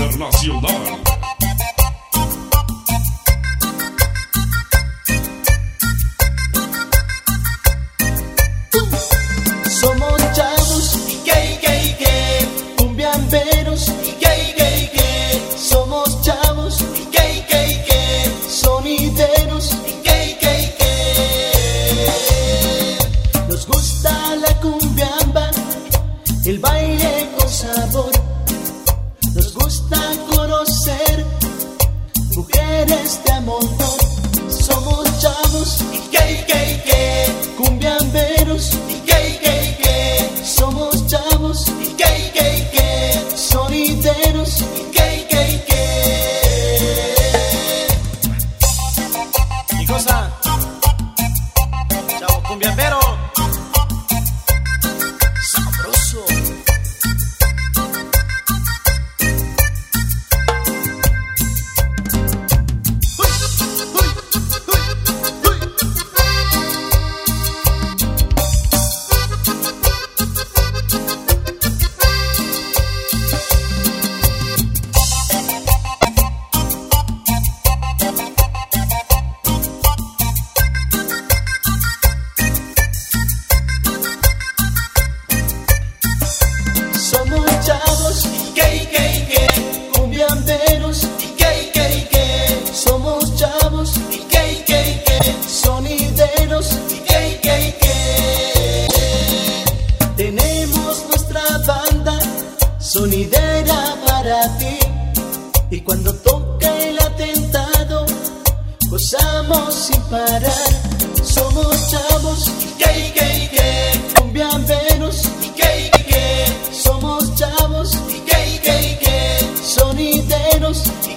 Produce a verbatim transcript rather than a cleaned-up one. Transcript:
internacional. Somos chavos y que, que, que, cumbiamberos y que, que, que. Somos chavos y que, que, que, sonideros y que, que, que. Nos gusta la cumbiamba, el baile con sabor. Nos gusta conocer mujeres de amor. Somos chavos y que, que, que, cumbiamberos y que, que, que. Somos chavos y que, que, que, sonideros y que, que, que. ¿Qué cosa? Chavo cumbiambero. Sabroso. Somos chavos y que, que, que, cumbiamberos y que, que, que. Somos chavos y que, que, que, sonideros y que, que, que. Tenemos nuestra banda sonidera para ti, y cuando toca el atentado gozamos sin parar. Somos chavos y que, que, que, cumbiamberos y que, que, que. Somos chavos y que, que, que, sonideros.